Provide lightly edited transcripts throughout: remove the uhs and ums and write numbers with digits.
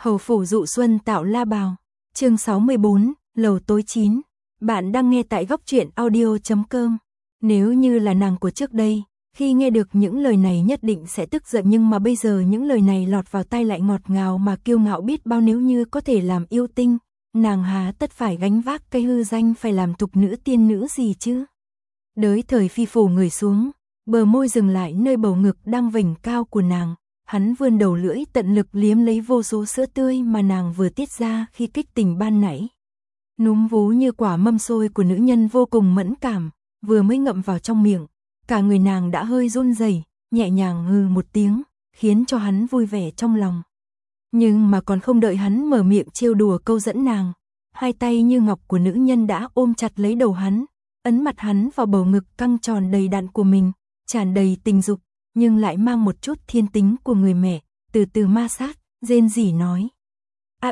Hầu phủ dụ xuân tạo la bào. Chương 64, lầu tối 9. Bạn đang nghe tại góc truyện audio.com. Nếu như là nàng của trước đây, khi nghe được những lời này nhất định sẽ tức giận, nhưng mà bây giờ những lời này lọt vào tai lại ngọt ngào mà kiêu ngạo biết bao. Nếu như có thể làm yêu tinh, nàng há tất phải gánh vác cái hư danh phải làm thục nữ tiên nữ gì chứ. Đới thời phi phủ người xuống, bờ môi dừng lại nơi bầu ngực đang vểnh cao của nàng. Hắn vươn đầu lưỡi tận lực liếm lấy vô số sữa tươi mà nàng vừa tiết ra khi kích tình ban nãy. Núm vú như quả mâm xôi của nữ nhân vô cùng mẫn cảm, vừa mới ngậm vào trong miệng, cả người nàng đã hơi run rẩy, nhẹ nhàng hừ một tiếng, khiến cho hắn vui vẻ trong lòng. Nhưng mà còn không đợi hắn mở miệng trêu đùa câu dẫn nàng, hai tay như ngọc của nữ nhân đã ôm chặt lấy đầu hắn, ấn mặt hắn vào bầu ngực căng tròn đầy đặn của mình, tràn đầy tình dục, nhưng lại mang một chút thiên tính của người mẹ, từ từ ma sát, rên rỉ nói: "A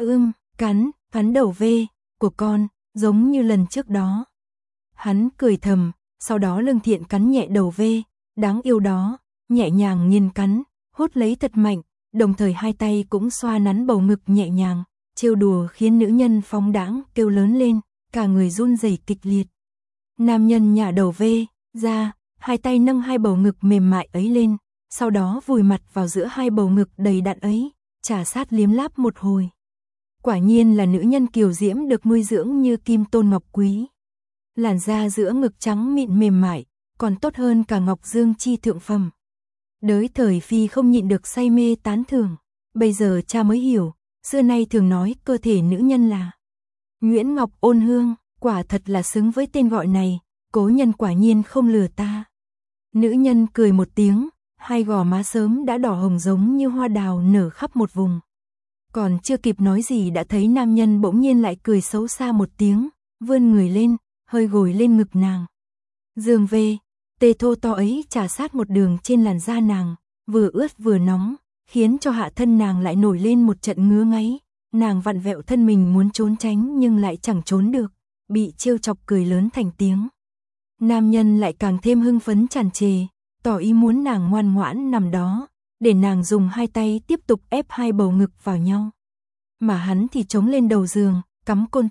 cắn đầu ve của con, giống như lần trước đó." Hắn cười thầm, sau đó lương thiện cắn nhẹ đầu ve, đáng yêu đó, nhẹ nhàng nghiền cắn, hút lấy thật mạnh, đồng thời hai tay cũng xoa nắn bầu ngực nhẹ nhàng, trêu đùa khiến nữ nhân phóng đãng kêu lớn lên, cả người run rẩy kịch liệt. Nam nhân nhả đầu ve ra, hai tay nâng hai bầu ngực mềm mại ấy lên, sau đó vùi mặt vào giữa hai bầu ngực đầy đặn ấy, trà sát liếm láp một hồi. Quả nhiên là nữ nhân kiều diễm được nuôi dưỡng như kim tôn ngọc quý. Làn da giữa ngực trắng mịn mềm mại, còn tốt hơn cả ngọc dương chi thượng phẩm. Đới thời phi không nhịn được say mê tán thưởng, bây giờ cha mới hiểu, xưa nay thường nói cơ thể nữ nhân là nhuyễn ngọc ôn hương, quả thật là xứng với tên gọi này, cố nhân quả nhiên không lừa ta. Nữ nhân cười một tiếng, hai gò má sớm đã đỏ hồng giống như hoa đào nở khắp một vùng. Còn chưa kịp nói gì đã thấy nam nhân bỗng nhiên lại cười xấu xa một tiếng, vươn người lên, hơi gồi lên ngực nàng. Dương về, tê thô to ấy trà sát một đường trên làn da nàng, vừa ướt vừa nóng, khiến cho hạ thân nàng lại nổi lên một trận ngứa ngáy. Nàng vặn vẹo thân mình muốn trốn tránh nhưng lại chẳng trốn được, bị trêu chọc cười lớn thành tiếng. Nam nhân lại càng thêm hưng phấn tràn trề, tỏ ý muốn nàng ngoan ngoãn nằm đó, để nàng dùng hai tay tiếp tục ép hai bầu ngực vào nhau. Mà hắn thì chống lên đầu giường, cắm côn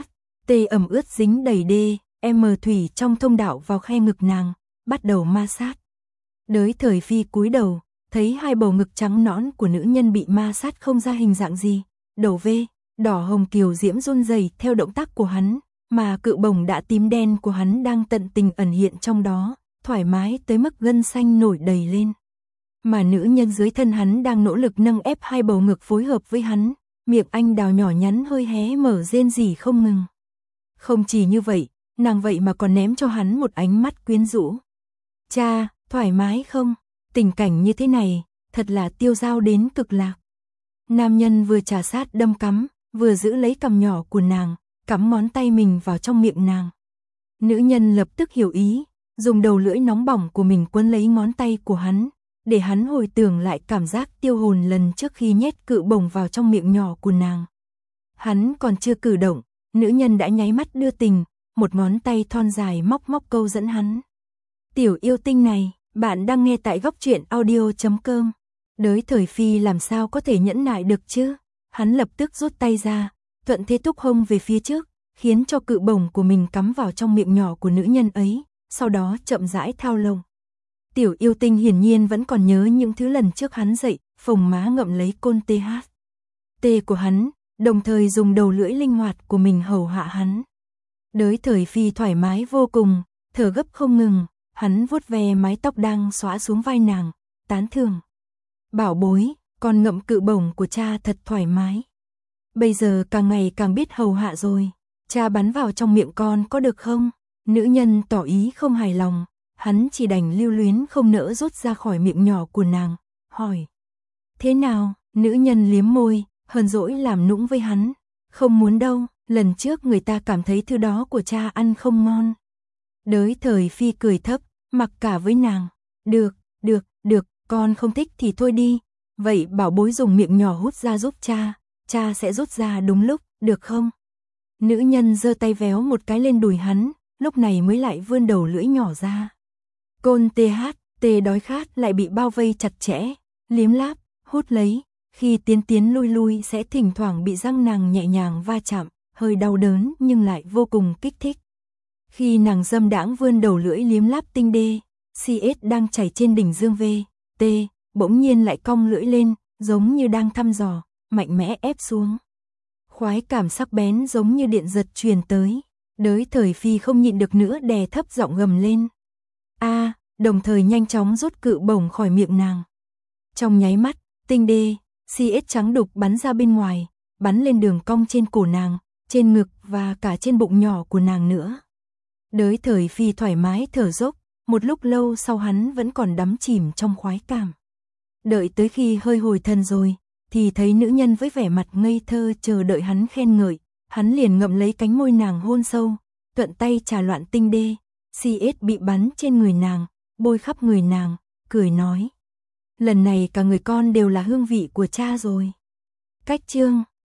tê ẩm ướt dính đầy thủy trong thông đạo vào khe ngực nàng, bắt đầu ma sát. Đới thời phi cúi đầu, thấy hai bầu ngực trắng nõn của nữ nhân bị ma sát không ra hình dạng gì, đầu ve, đỏ hồng kiều diễm run rẩy theo động tác của hắn, mà cự bồng đã tím đen của hắn đang tận tình ẩn hiện trong đó, thoải mái tới mức gân xanh nổi đầy lên. Mà nữ nhân dưới thân hắn đang nỗ lực nâng ép hai bầu ngực phối hợp với hắn, miệng anh đào nhỏ nhắn hơi hé mở rên rỉ không ngừng. Không chỉ như vậy, nàng vậy mà còn ném cho hắn một ánh mắt quyến rũ. "Cha, thoải mái không? Tình cảnh như thế này, thật là tiêu dao đến cực lạc." Nam nhân vừa trà sát đâm cắm, vừa giữ lấy cằm nhỏ của nàng, cắm ngón tay mình vào trong miệng nàng. Nữ nhân lập tức hiểu ý, dùng đầu lưỡi nóng bỏng của mình quấn lấy ngón tay của hắn, để hắn hồi tưởng lại cảm giác tiêu hồn lần trước khi nhét cự bổng vào trong miệng nhỏ của nàng. Hắn còn chưa cử động, nữ nhân đã nháy mắt đưa tình, một ngón tay thon dài móc câu dẫn hắn. "Tiểu yêu tinh này, bạn đang nghe tại góc truyện audio.com." Đới thời phi làm sao có thể nhẫn nại được chứ? Hắn lập tức rút tay ra, thuận thế thúc hông về phía trước, khiến cho cự bổng của mình cắm vào trong miệng nhỏ của nữ nhân ấy, sau đó chậm rãi thao lồng. Tiểu yêu tinh hiển nhiên vẫn còn nhớ những thứ lần trước hắn dạy, phồng má ngậm lấy côn tê của hắn, đồng thời dùng đầu lưỡi linh hoạt của mình hầu hạ hắn. Đới thời phi thoải mái vô cùng, thở gấp không ngừng, hắn vuốt ve mái tóc đang xõa xuống vai nàng, tán thưởng: "Bảo bối, con ngậm cự bổng của cha thật thoải mái. Bây giờ càng ngày càng biết hầu hạ rồi, cha bắn vào trong miệng con có được không?" Nữ nhân tỏ ý không hài lòng, hắn chỉ đành lưu luyến không nỡ rút ra khỏi miệng nhỏ của nàng, hỏi: "Thế nào?" Nữ nhân liếm môi, hờn dỗi làm nũng với hắn: "Không muốn đâu, lần trước người ta cảm thấy thứ đó của cha ăn không ngon." Đới thời phi cười thấp, mặc cả với nàng: Được, con không thích thì thôi đi, vậy bảo bối dùng miệng nhỏ hút ra giúp cha sẽ rút ra đúng lúc, được không?" Nữ nhân giơ tay véo một cái lên đùi hắn, lúc này mới lại vươn đầu lưỡi nhỏ ra. Côn tê đói khát lại bị bao vây chặt chẽ, liếm láp, hút lấy, Khi tiến tiến lui lui sẽ thỉnh thoảng bị răng nàng nhẹ nhàng va chạm, hơi đau đớn nhưng lại vô cùng kích thích. Khi nàng dâm đãng vươn đầu lưỡi liếm láp tinh đê, CS đang chảy trên đỉnh dương VT, bỗng nhiên lại cong lưỡi lên, giống như đang thăm dò, mạnh mẽ ép xuống. Khoái cảm sắc bén giống như điện giật truyền tới, đới thời phi không nhịn được nữa đè thấp giọng gầm lên. Đồng thời nhanh chóng rút cự bổng khỏi miệng nàng. Trong nháy mắt, tinh đê, CS trắng đục bắn ra bên ngoài, bắn lên đường cong trên cổ nàng, trên ngực và cả trên bụng nhỏ của nàng nữa. Đới thời phi thoải mái thở dốc, một lúc lâu sau hắn vẫn còn đắm chìm trong khoái cảm. Đợi tới khi hơi hồi thần rồi, thì thấy nữ nhân với vẻ mặt ngây thơ chờ đợi hắn khen ngợi, hắn liền ngậm lấy cánh môi nàng hôn sâu, thuận tay trà loạn tinh đê, CS bị bắn trên người nàng, bôi khắp người nàng, cười nói. Lần này cả người con đều là hương vị của cha rồi. Cách chương